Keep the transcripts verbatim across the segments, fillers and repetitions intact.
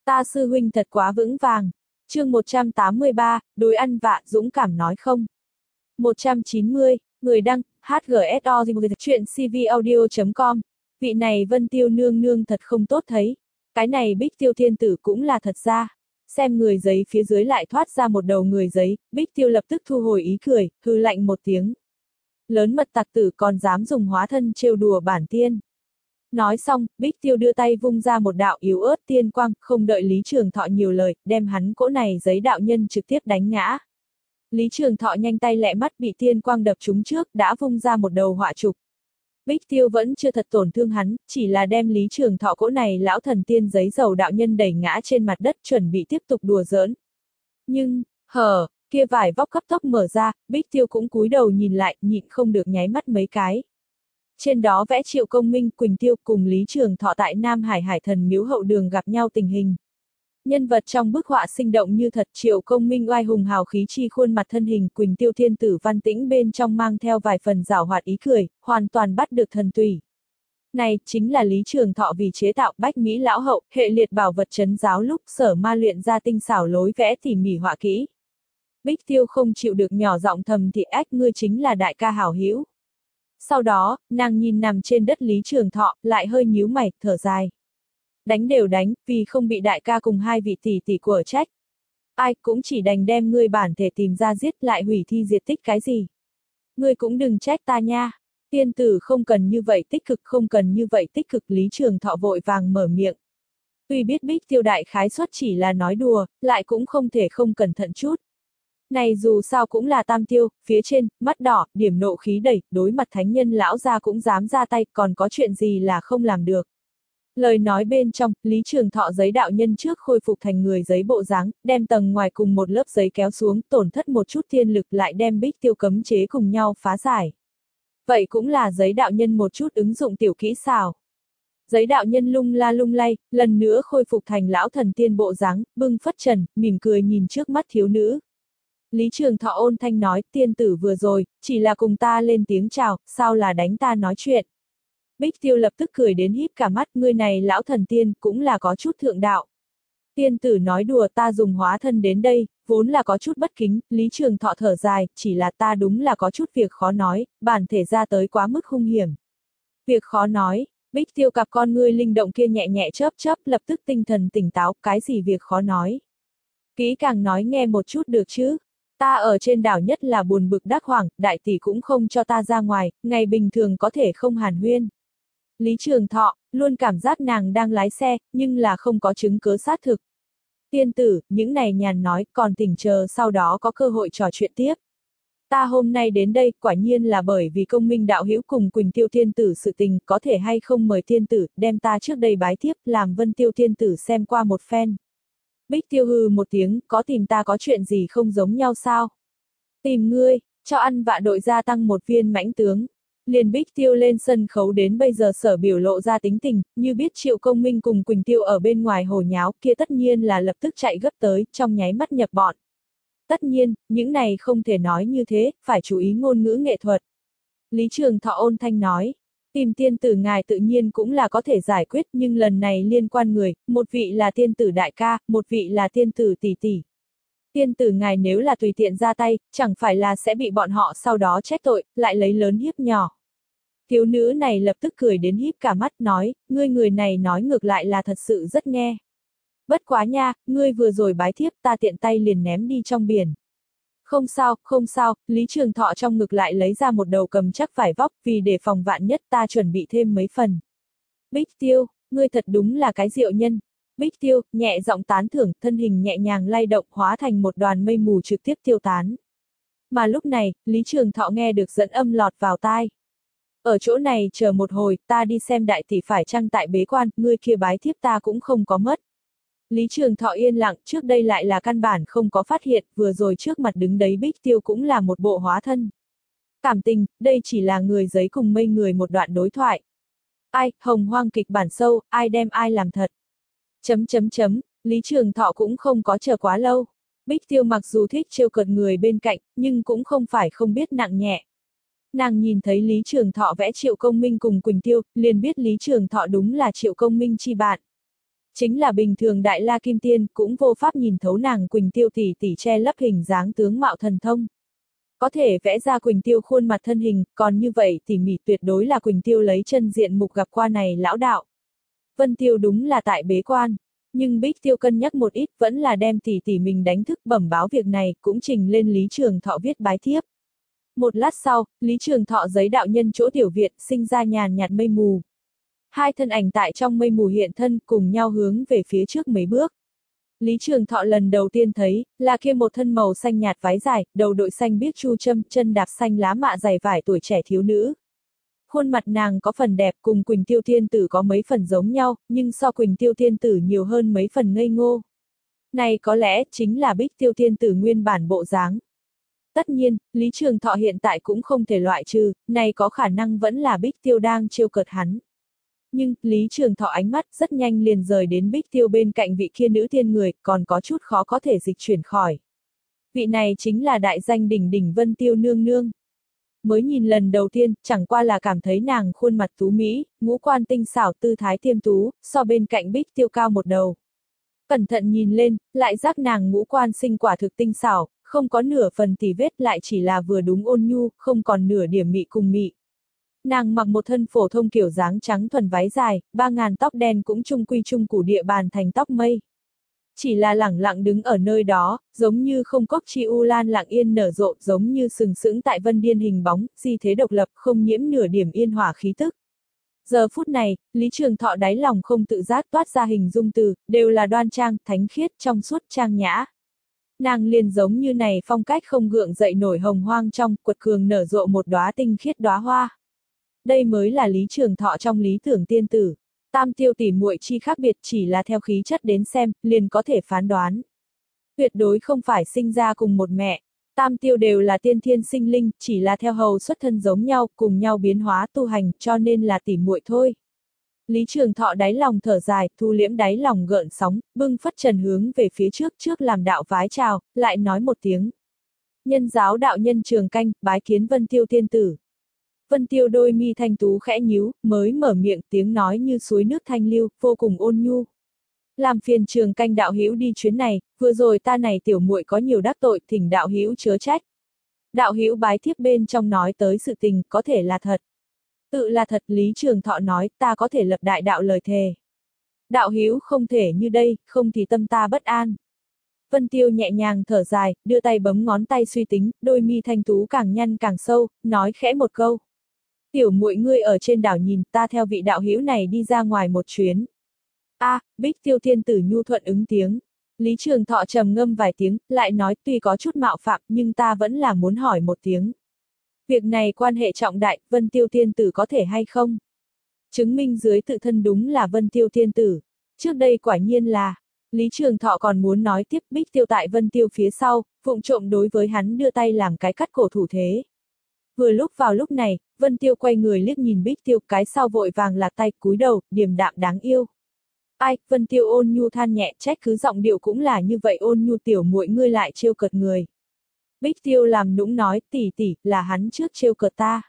Ta sư huynh thật quá vững vàng. Chương một trăm tám mươi ba, đối ăn vạ, dũng cảm nói không. một trăm chín mươi, người đăng, hát giê ét o chuyện c v audio chấm com. Vị này Vân Tiêu nương nương thật không tốt thấy. Cái này Bích Tiêu thiên tử cũng là thật ra. Xem người giấy phía dưới lại thoát ra một đầu người giấy, Bích Tiêu lập tức thu hồi ý cười, hư lạnh một tiếng. Lớn mật tặc tử còn dám dùng hóa thân trêu đùa bản tiên. Nói xong, Bích Tiêu đưa tay vung ra một đạo yếu ớt tiên quang, không đợi Lý Trường Thọ nhiều lời, đem hắn cỗ này giấy đạo nhân trực tiếp đánh ngã. Lý Trường Thọ nhanh tay lẹ mắt bị tiên quang đập trúng trước, đã vung ra một đầu họa trục. Bích Tiêu vẫn chưa thật tổn thương hắn, chỉ là đem Lý Trường Thọ cỗ này lão thần tiên giấy dầu đạo nhân đẩy ngã trên mặt đất chuẩn bị tiếp tục đùa giỡn. Nhưng, hờ, kia vải vóc cấp tốc mở ra, Bích Tiêu cũng cúi đầu nhìn lại, nhịn không được nháy mắt mấy cái. Trên đó vẽ Triệu Công Minh, Quỳnh Tiêu cùng Lý Trường Thọ tại Nam Hải Hải Thần Miếu hậu đường gặp nhau tình hình. Nhân vật trong bức họa sinh động như thật, Triệu Công Minh oai hùng hào khí chi khuôn mặt thân hình, Quỳnh Tiêu thiên tử văn tĩnh bên trong mang theo vài phần giảo hoạt ý cười, hoàn toàn bắt được thần tùy. Này, chính là Lý Trường Thọ vì chế tạo Bách Mỹ Lão Hậu, hệ liệt bảo vật trấn giáo lúc sở ma luyện ra tinh xảo lối vẽ tỉ mỉ họa kỹ. Bích Tiêu không chịu được nhỏ giọng thầm thì ách, ngươi chính là đại ca hảo hữu. Sau đó, nàng nhìn nằm trên đất Lý Trường Thọ, lại hơi nhíu mày, thở dài. Đánh đều đánh, vì không bị đại ca cùng hai vị tỷ tỷ của trách. Ai cũng chỉ đành đem ngươi bản thể tìm ra giết, lại hủy thi diệt tích cái gì. Ngươi cũng đừng trách ta nha. Tiên tử không cần như vậy tích cực, không cần như vậy tích cực. Lý Trường Thọ vội vàng mở miệng. Tuy biết Bích Tiêu đại khái suất chỉ là nói đùa, lại cũng không thể không cẩn thận chút. Này dù sao cũng là tam tiêu, phía trên, mắt đỏ, điểm nộ khí đẩy, đối mặt thánh nhân lão gia cũng dám ra tay, còn có chuyện gì là không làm được. Lời nói bên trong, Lý Trường Thọ giấy đạo nhân trước khôi phục thành người giấy bộ dáng, đem tầng ngoài cùng một lớp giấy kéo xuống, tổn thất một chút thiên lực lại đem Bích Tiêu cấm chế cùng nhau phá giải. Vậy cũng là giấy đạo nhân một chút ứng dụng tiểu kỹ xảo. Giấy đạo nhân lung la lung lay, lần nữa khôi phục thành lão thần tiên bộ dáng, bưng phất trần, mỉm cười nhìn trước mắt thiếu nữ. Lý Trường Thọ ôn thanh nói, tiên tử vừa rồi, chỉ là cùng ta lên tiếng chào, sao là đánh ta nói chuyện. Bích Tiêu lập tức cười đến híp cả mắt, ngươi này lão thần tiên, cũng là có chút thượng đạo. Tiên tử nói đùa, ta dùng hóa thân đến đây, vốn là có chút bất kính. Lý Trường Thọ thở dài, chỉ là ta đúng là có chút việc khó nói, bản thể ra tới quá mức hung hiểm. Việc khó nói, Bích Tiêu cặp con ngươi linh động kia nhẹ nhẹ chớp chớp, lập tức tinh thần tỉnh táo, cái gì việc khó nói. Kỹ càng nói nghe một chút được chứ. Ta ở trên đảo nhất là buồn bực đắc hoảng, đại tỷ cũng không cho ta ra ngoài, ngày bình thường có thể không hàn huyên. Lý Trường Thọ, luôn cảm giác nàng đang lái xe, nhưng là không có chứng cứ xác thực. Tiên tử, những này nhàn nói, còn tỉnh chờ sau đó có cơ hội trò chuyện tiếp. Ta hôm nay đến đây, quả nhiên là bởi vì Công Minh đạo hữu cùng Quỳnh Tiêu thiên tử sự tình, có thể hay không mời tiên tử, đem ta trước đây bái tiếp, làm Vân Tiêu thiên tử xem qua một phen. Bích Tiêu hừ một tiếng, có tìm ta có chuyện gì không giống nhau sao? Tìm ngươi, cho ăn vạ đội gia tăng một viên mãnh tướng. Liền Bích Tiêu lên sân khấu đến bây giờ sở biểu lộ ra tính tình, như biết Triệu Công Minh cùng Quỳnh Tiêu ở bên ngoài hồ nháo, kia tất nhiên là lập tức chạy gấp tới, trong nháy mắt nhập bọn. Tất nhiên, những này không thể nói như thế, phải chú ý ngôn ngữ nghệ thuật. Lý Trường Thọ ôn thanh nói, tìm tiên tử ngài tự nhiên cũng là có thể giải quyết, nhưng lần này liên quan người, một vị là tiên tử đại ca, một vị là tiên tử tỷ tỷ. Tiên tử ngài nếu là tùy tiện ra tay, chẳng phải là sẽ bị bọn họ sau đó trách tội, lại lấy lớn hiếp nhỏ. Thiếu nữ này lập tức cười đến híp cả mắt nói, ngươi người này nói ngược lại là thật sự rất nghe. Bất quá nha, ngươi vừa rồi bái thiếp ta tiện tay liền ném đi trong biển. Không sao, không sao, Lý Trường Thọ trong ngực lại lấy ra một đầu cầm chắc vải vóc, vì để phòng vạn nhất ta chuẩn bị thêm mấy phần. Bích Tiêu, ngươi thật đúng là cái diệu nhân. Bích Tiêu, nhẹ giọng tán thưởng, thân hình nhẹ nhàng lay động hóa thành một đoàn mây mù trực tiếp tiêu tán. Mà lúc này, Lý Trường Thọ nghe được dẫn âm lọt vào tai. Ở chỗ này chờ một hồi, ta đi xem đại tỷ phải chăng tại bế quan, ngươi kia bái thiếp ta cũng không có mất. Lý Trường Thọ yên lặng, trước đây lại là căn bản không có phát hiện, vừa rồi trước mặt đứng đấy Bích Tiêu cũng là một bộ hóa thân. Cảm tình, đây chỉ là người giấy cùng mây người một đoạn đối thoại. Ai, hồng hoang kịch bản sâu, ai đem ai làm thật. Chấm chấm chấm, Lý Trường Thọ cũng không có chờ quá lâu. Bích Tiêu mặc dù thích trêu cợt người bên cạnh, nhưng cũng không phải không biết nặng nhẹ. Nàng nhìn thấy Lý Trường Thọ vẽ Triệu Công Minh cùng Quỳnh Tiêu, liền biết Lý Trường Thọ đúng là Triệu Công Minh chi bạn. Chính là bình thường Đại La Kim Tiên cũng vô pháp nhìn thấu nàng Quỳnh Tiêu tỷ tỷ che lấp hình dáng tướng mạo thần thông. Có thể vẽ ra Quỳnh Tiêu khuôn mặt thân hình, còn như vậy tỉ mỉ tuyệt đối là Quỳnh Tiêu lấy chân diện mục gặp qua này lão đạo. Vân Tiêu đúng là tại bế quan, nhưng Bích Tiêu cân nhắc một ít vẫn là đem tỷ tỷ mình đánh thức bẩm báo việc này, cũng trình lên Lý Trường Thọ viết bái thiếp. Một lát sau, Lý Trường Thọ giấy đạo nhân chỗ tiểu viện sinh ra nhàn nhạt mây mù. Hai thân ảnh tại trong mây mù hiện thân cùng nhau hướng về phía trước mấy bước. Lý Trường Thọ lần đầu tiên thấy, là kia một thân màu xanh nhạt váy dài, đầu đội xanh biếc chu châm, chân đạp xanh lá mạ dày vải tuổi trẻ thiếu nữ. Khuôn mặt nàng có phần đẹp cùng Quỳnh Tiêu Tiên Tử có mấy phần giống nhau, nhưng so Quỳnh Tiêu Tiên Tử nhiều hơn mấy phần ngây ngô. Này có lẽ chính là Bích Tiêu Tiên Tử nguyên bản bộ dáng. Tất nhiên, Lý Trường Thọ hiện tại cũng không thể loại trừ, này có khả năng vẫn là Bích Tiêu đang trêu cợt hắn. Nhưng, Lý Trường Thọ ánh mắt rất nhanh liền rời đến Bích Tiêu bên cạnh vị kia nữ tiên người, còn có chút khó có thể dịch chuyển khỏi. Vị này chính là đại danh đỉnh đỉnh Vân Tiêu nương nương. Mới nhìn lần đầu tiên, chẳng qua là cảm thấy nàng khuôn mặt tú mỹ, ngũ quan tinh xảo tư thái tiêm tú, so bên cạnh Bích Tiêu cao một đầu. Cẩn thận nhìn lên, lại giác nàng ngũ quan sinh quả thực tinh xảo, không có nửa phần tì vết lại chỉ là vừa đúng ôn nhu, không còn nửa điểm mị cùng mị. Nàng mặc một thân phổ thông kiểu dáng trắng thuần váy dài, ba ngàn tóc đen cũng chung quy chung củ địa bàn thành tóc mây. Chỉ là lẳng lặng đứng ở nơi đó, giống như không cốc chi u lan lặng yên nở rộ, giống như sừng sững tại vân điên hình bóng, di thế độc lập, không nhiễm nửa điểm yên hỏa khí tức. Giờ phút này, Lý Trường Thọ đáy lòng không tự giác toát ra hình dung từ, đều là đoan trang, thánh khiết, trong suốt, trang nhã. Nàng liền giống như này phong cách không gượng dậy nổi hồng hoang trong, quật cường nở rộ một đóa tinh khiết đóa hoa. Đây mới là Lý Trường Thọ trong lý tưởng tiên tử. Tam tiêu tỷ muội chi khác biệt chỉ là theo khí chất đến xem, liền có thể phán đoán. Tuyệt đối không phải sinh ra cùng một mẹ. Tam tiêu đều là tiên thiên sinh linh, chỉ là theo hầu xuất thân giống nhau, cùng nhau biến hóa tu hành, cho nên là tỷ muội thôi. Lý Trường Thọ đáy lòng thở dài, thu liễm đáy lòng gợn sóng, bưng phất trần hướng về phía trước trước làm đạo vái chào, lại nói một tiếng. Nhân giáo đạo nhân Trường Canh, bái kiến Vân Tiêu tiên tử. Vân Tiêu đôi mi thanh tú khẽ nhíu, mới mở miệng tiếng nói như suối nước thanh lưu, vô cùng ôn nhu. Làm phiền Trường Canh đạo hữu đi chuyến này, vừa rồi ta này tiểu muội có nhiều đắc tội, thỉnh đạo hữu chớ trách. Đạo hữu bái thiếp bên trong nói tới sự tình, có thể là thật. Tự là thật, Lý Trường Thọ nói, ta có thể lập đại đạo lời thề. Đạo hữu không thể như đây, không thì tâm ta bất an. Vân Tiêu nhẹ nhàng thở dài, đưa tay bấm ngón tay suy tính, đôi mi thanh tú càng nhăn càng sâu, nói khẽ một câu. Tiểu muội ngươi ở trên đảo nhìn, ta theo vị đạo hữu này đi ra ngoài một chuyến. A, à, Bích Tiêu thiên tử nhu thuận ứng tiếng. Lý Trường Thọ trầm ngâm vài tiếng, lại nói tuy có chút mạo phạm nhưng ta vẫn là muốn hỏi một tiếng. Việc này quan hệ trọng đại, Vân Tiêu thiên tử có thể hay không? Chứng minh dưới tự thân đúng là Vân Tiêu thiên tử. Trước đây quả nhiên là, Lý Trường Thọ còn muốn nói tiếp Bích Tiêu tại Vân Tiêu phía sau, vụng trộm đối với hắn đưa tay làm cái cắt cổ thủ thế. Vừa lúc vào lúc này, Vân Tiêu quay người liếc nhìn Bích Tiêu, cái sau vội vàng lạc tay cúi đầu, điềm đạm đáng yêu. Ai, Vân Tiêu ôn nhu than nhẹ, trách cứ giọng điệu cũng là như vậy, ôn nhu tiểu muội ngươi lại trêu cợt người. Bích Tiêu làm nũng nói, tỷ tỷ, là hắn trước trêu cợt ta.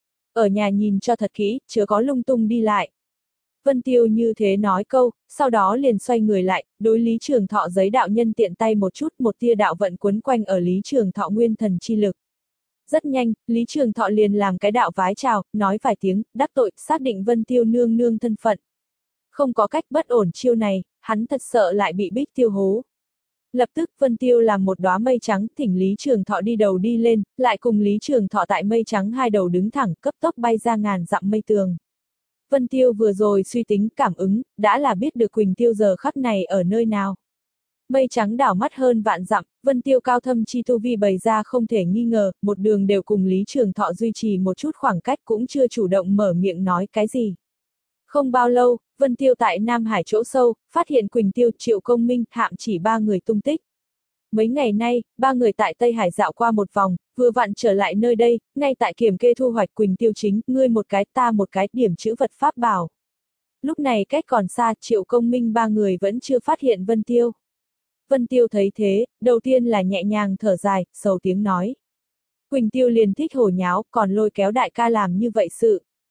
Ở nhà nhìn cho thật kỹ, chớ có lung tung đi lại. Vân Tiêu như thế nói câu, sau đó liền xoay người lại, đối Lý Trường Thọ giấy đạo nhân tiện tay một chút, một tia đạo vận quấn quanh ở Lý Trường Thọ nguyên thần chi lực. Rất nhanh, Lý Trường Thọ liền làm cái đạo vái chào, nói vài tiếng, đắc tội, xác định Vân Tiêu nương nương thân phận. Không có cách bất ổn chiêu này, hắn thật sợ lại bị Bích Tiêu hố. Lập tức Vân Tiêu làm một đóa mây trắng, thỉnh Lý Trường Thọ đi đầu đi lên, lại cùng Lý Trường Thọ tại mây trắng hai đầu đứng thẳng, cấp tốc bay ra ngàn dặm mây tường. Vân Tiêu vừa rồi suy tính, cảm ứng, đã là biết được Quỳnh Tiêu giờ khắc này ở nơi nào. Mây trắng đảo mắt hơn vạn dặm, Vân Tiêu cao thâm chi tu vi bày ra không thể nghi ngờ, một đường đều cùng Lý Trường Thọ duy trì một chút khoảng cách, cũng chưa chủ động mở miệng nói cái gì. Không bao lâu, Vân Tiêu tại Nam Hải chỗ sâu, phát hiện Quỳnh Tiêu, Triệu Công Minh, Hạm Chỉ ba người tung tích. Mấy ngày nay, ba người tại Tây Hải dạo qua một vòng, vừa vặn trở lại nơi đây, ngay tại kiểm kê thu hoạch Quỳnh Tiêu chính, ngươi một cái ta một cái, điểm chữ vật pháp bảo. Lúc này cách còn xa, Triệu Công Minh ba người vẫn chưa phát hiện Vân Tiêu. Vân Tiêu thấy thế, đầu tiên là nhẹ nhàng thở dài, sầu tiếng nói. Quỳnh Tiêu liền thích hồ nháo, còn lôi kéo đại ca làm như vậy sự.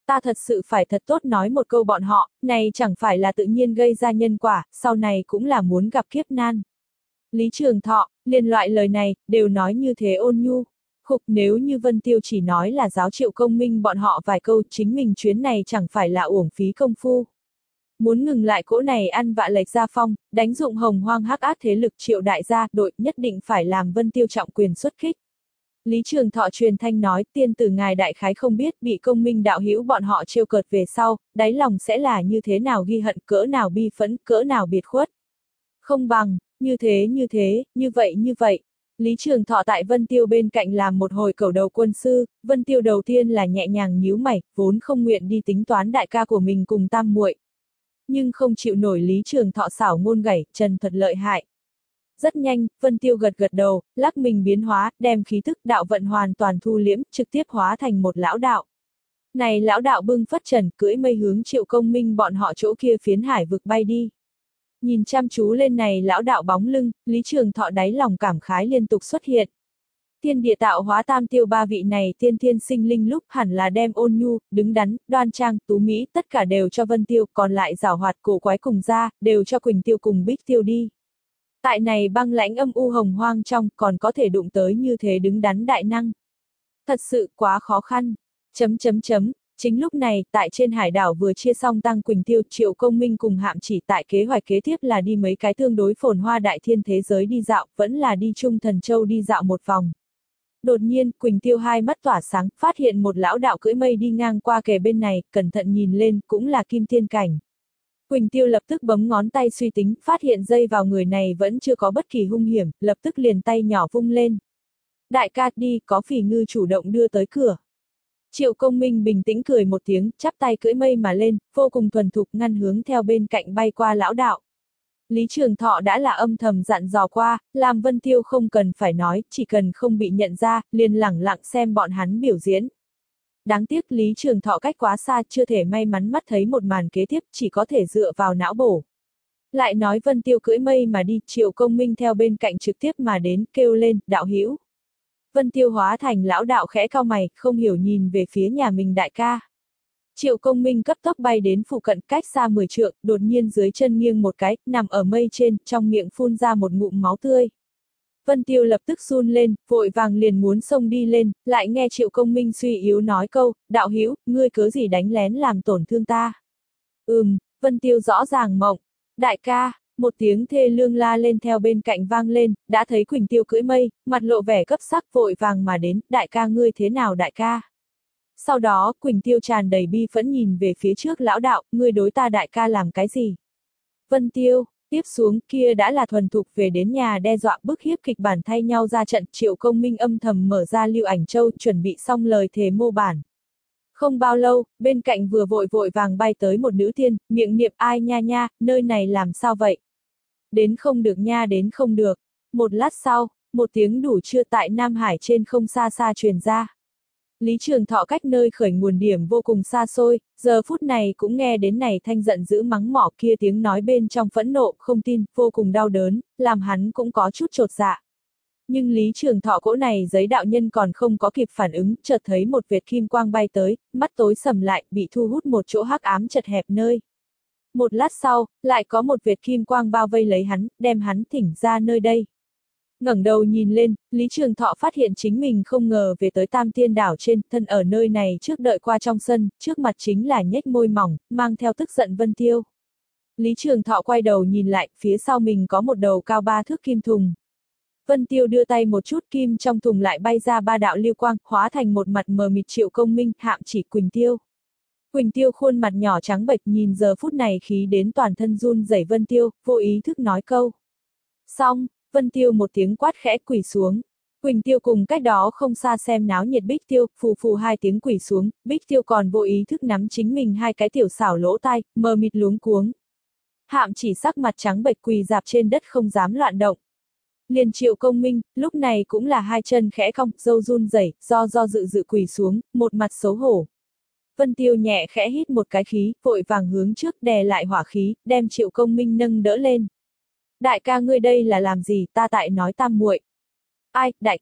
Ta thật sự phải thật tốt nói một câu bọn họ, này chẳng phải là tự nhiên gây ra nhân quả, sau này cũng là muốn gặp kiếp nan. Lý Trường Thọ, liền loại lời này, đều nói như thế ôn nhu. Khục, nếu như Vân Tiêu chỉ nói là giáo Triệu Công Minh bọn họ vài câu, chính mình chuyến này chẳng phải là uổng phí công phu. Muốn ngừng lại cỗ này ăn vạ lệch gia phong, đánh dụng hồng hoang hắc ác thế lực Triệu đại gia, đội nhất định phải làm Vân Tiêu trọng quyền xuất kích. Lý Trường Thọ truyền thanh nói, tiên tử ngài đại khái không biết bị Công Minh đạo hữu bọn họ trêu cợt về sau, đáy lòng sẽ là như thế nào ghi hận, cỡ nào bi phẫn, cỡ nào biệt khuất. Không bằng, như thế như thế, như vậy như vậy. Lý Trường Thọ tại Vân Tiêu bên cạnh làm một hồi cẩu đầu quân sư, Vân Tiêu đầu tiên là nhẹ nhàng nhíu mày, vốn không nguyện đi tính toán đại ca của mình cùng tam muội. Nhưng không chịu nổi Lý Trường Thọ xảo ngôn gảy, trần thuật lợi hại. Rất nhanh, Vân Tiêu gật gật đầu, lắc mình biến hóa, đem khí thức đạo vận hoàn toàn thu liễm, trực tiếp hóa thành một lão đạo. Này lão đạo bưng phất trần, cưỡi mây hướng Triệu Công Minh bọn họ chỗ kia phiến hải vực bay đi. Nhìn chăm chú lên này lão đạo bóng lưng, Lý Trường Thọ đáy lòng cảm khái liên tục xuất hiện. Thiên địa tạo hóa tam tiêu ba vị này tiên thiên sinh linh lúc hẳn là đem ôn nhu, đứng đắn, đoan trang, tú mỹ, tất cả đều cho Vân Tiêu, còn lại giảo hoạt cổ quái cùng ra, đều cho Quỳnh Tiêu cùng Bích Tiêu đi. Tại này băng lãnh âm u hồng hoang trong, còn có thể đụng tới như thế đứng đắn đại năng. Thật sự quá khó khăn. Chấm chấm chấm. Chính lúc này, tại trên hải đảo vừa chia xong Tăng Quỳnh Tiêu, Triệu Công Minh cùng Hạm Chỉ tại kế hoạch kế tiếp là đi mấy cái tương đối phồn hoa đại thiên thế giới đi dạo, vẫn là đi Trung Thần Châu đi dạo một vòng. Đột nhiên, Quỳnh Tiêu hai mắt tỏa sáng, phát hiện một lão đạo cưỡi mây đi ngang qua kề bên này, cẩn thận nhìn lên, cũng là kim thiên cảnh. Quỳnh Tiêu lập tức bấm ngón tay suy tính, phát hiện dây vào người này vẫn chưa có bất kỳ hung hiểm, lập tức liền tay nhỏ vung lên. Đại ca đi, có phỉ ngư chủ động đưa tới cửa. Triệu Công Minh bình tĩnh cười một tiếng, chắp tay cưỡi mây mà lên, vô cùng thuần thục ngăn hướng theo bên cạnh bay qua lão đạo. Lý Trường Thọ đã là âm thầm dặn dò qua, làm Vân Tiêu không cần phải nói, chỉ cần không bị nhận ra, liền lẳng lặng xem bọn hắn biểu diễn. Đáng tiếc Lý Trường Thọ cách quá xa, chưa thể may mắn mắt thấy một màn kế tiếp, chỉ có thể dựa vào não bổ. Lại nói Vân Tiêu cưỡi mây mà đi, Triệu Công Minh theo bên cạnh trực tiếp mà đến, kêu lên, đạo hữu. Vân Tiêu hóa thành lão đạo khẽ cau mày, không hiểu nhìn về phía nhà mình đại ca. Triệu Công Minh cấp tốc bay đến phụ cận cách xa mười trượng, đột nhiên dưới chân nghiêng một cái, nằm ở mây trên, trong miệng phun ra một ngụm máu tươi. Vân Tiêu lập tức run lên, vội vàng liền muốn xông đi lên, lại nghe Triệu Công Minh suy yếu nói câu, đạo hữu, ngươi cớ gì đánh lén làm tổn thương ta. Ừm, Vân Tiêu rõ ràng mộng. Đại ca, một tiếng thê lương la lên theo bên cạnh vang lên, đã thấy Quỳnh Tiêu cưỡi mây, mặt lộ vẻ cấp sắc vội vàng mà đến, đại ca ngươi thế nào đại ca. Sau đó, Quỳnh Tiêu tràn đầy bi phẫn nhìn về phía trước lão đạo, ngươi đối ta đại ca làm cái gì? Vân Tiêu, tiếp xuống kia đã là thuần thục về đến nhà đe dọa bức hiếp kịch bản thay nhau ra trận. Triệu Công Minh âm thầm mở ra lưu ảnh châu, chuẩn bị xong lời thề mô bản. Không bao lâu, bên cạnh vừa vội vội vàng bay tới một nữ tiên, miệng niệm ai nha nha, nơi này làm sao vậy? Đến không được nha đến không được. Một lát sau, một tiếng đủ chưa tại Nam Hải trên không xa xa truyền ra. Lý Trường Thọ cách nơi khởi nguồn điểm vô cùng xa xôi, giờ phút này cũng nghe đến này thanh giận dữ mắng mỏ kia tiếng nói bên trong phẫn nộ, không tin, vô cùng đau đớn, làm hắn cũng có chút chột dạ. Nhưng Lý Trường Thọ cỗ này giấy đạo nhân còn không có kịp phản ứng, chợt thấy một vệt kim quang bay tới, mắt tối sầm lại, bị thu hút một chỗ hắc ám chật hẹp nơi. Một lát sau, lại có một vệt kim quang bao vây lấy hắn, đem hắn thỉnh ra nơi đây. Ngẩng đầu nhìn lên, Lý Trường Thọ phát hiện chính mình không ngờ về tới Tam Tiên đảo trên, thân ở nơi này trước đợi qua trong sân, trước mặt chính là nhếch môi mỏng, mang theo tức giận Vân Tiêu. Lý Trường Thọ quay đầu nhìn lại, phía sau mình có một đầu cao ba thước kim thùng. Vân Tiêu đưa tay một chút, kim trong thùng lại bay ra ba đạo lưu quang, hóa thành một mặt mờ mịt Triệu Công Minh, Hạm Chỉ, Quỳnh Tiêu. Quỳnh Tiêu khuôn mặt nhỏ trắng bệch nhìn giờ phút này khí đến toàn thân run rẩy Vân Tiêu, vô ý thức nói câu. Xong. Vân Tiêu một tiếng quát khẽ quỳ xuống. Quỳnh Tiêu cùng cách đó không xa xem náo nhiệt Bích Tiêu, phù phù hai tiếng quỳ xuống, Bích Tiêu còn vô ý thức nắm chính mình hai cái tiểu xảo lỗ tai, mờ mịt luống cuống. Hạm Chỉ sắc mặt trắng bệch quỳ dạp trên đất không dám loạn động. Liền Triệu Công Minh, lúc này cũng là hai chân khẽ cong, râu run rẩy, do do dự dự quỳ xuống, một mặt xấu hổ. Vân Tiêu nhẹ khẽ hít một cái khí, vội vàng hướng trước đè lại hỏa khí, đem Triệu Công Minh nâng đỡ lên. Đại ca ngươi đây là làm gì, ta tại nói tam muội. Ai, đại ca,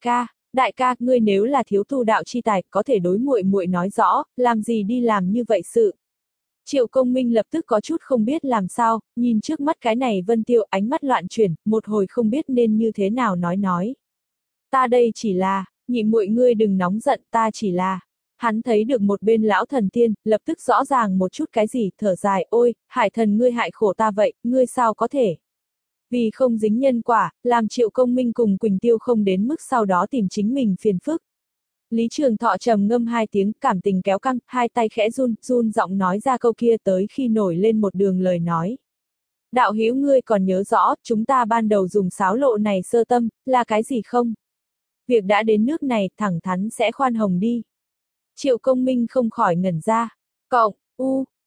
Đại ca, ngươi nếu là thiếu tu đạo chi tài, có thể đối muội muội nói rõ, làm gì đi làm như vậy sự. Triệu Công Minh lập tức có chút không biết làm sao, nhìn trước mắt cái này Vân Tiêu, ánh mắt loạn chuyển, một hồi không biết nên như thế nào nói nói. Ta đây chỉ là, nhị muội ngươi đừng nóng giận, ta chỉ là. Hắn thấy được một bên lão thần tiên, lập tức rõ ràng một chút cái gì, thở dài, ôi, hải thần ngươi hại khổ ta vậy, ngươi sao có thể. Vì không dính nhân quả, làm Triệu Công Minh cùng Quỳnh Tiêu không đến mức sau đó tìm chính mình phiền phức. Lý Trường Thọ trầm ngâm hai tiếng, cảm tình kéo căng, hai tay khẽ run, run giọng nói ra câu kia tới khi nổi lên một đường lời nói. Đạo hữu ngươi còn nhớ rõ, chúng ta ban đầu dùng sáo lộ này sơ tâm, là cái gì không? Việc đã đến nước này, thẳng thắn sẽ khoan hồng đi. Triệu Công Minh không khỏi ngẩn ra. Cộng, u,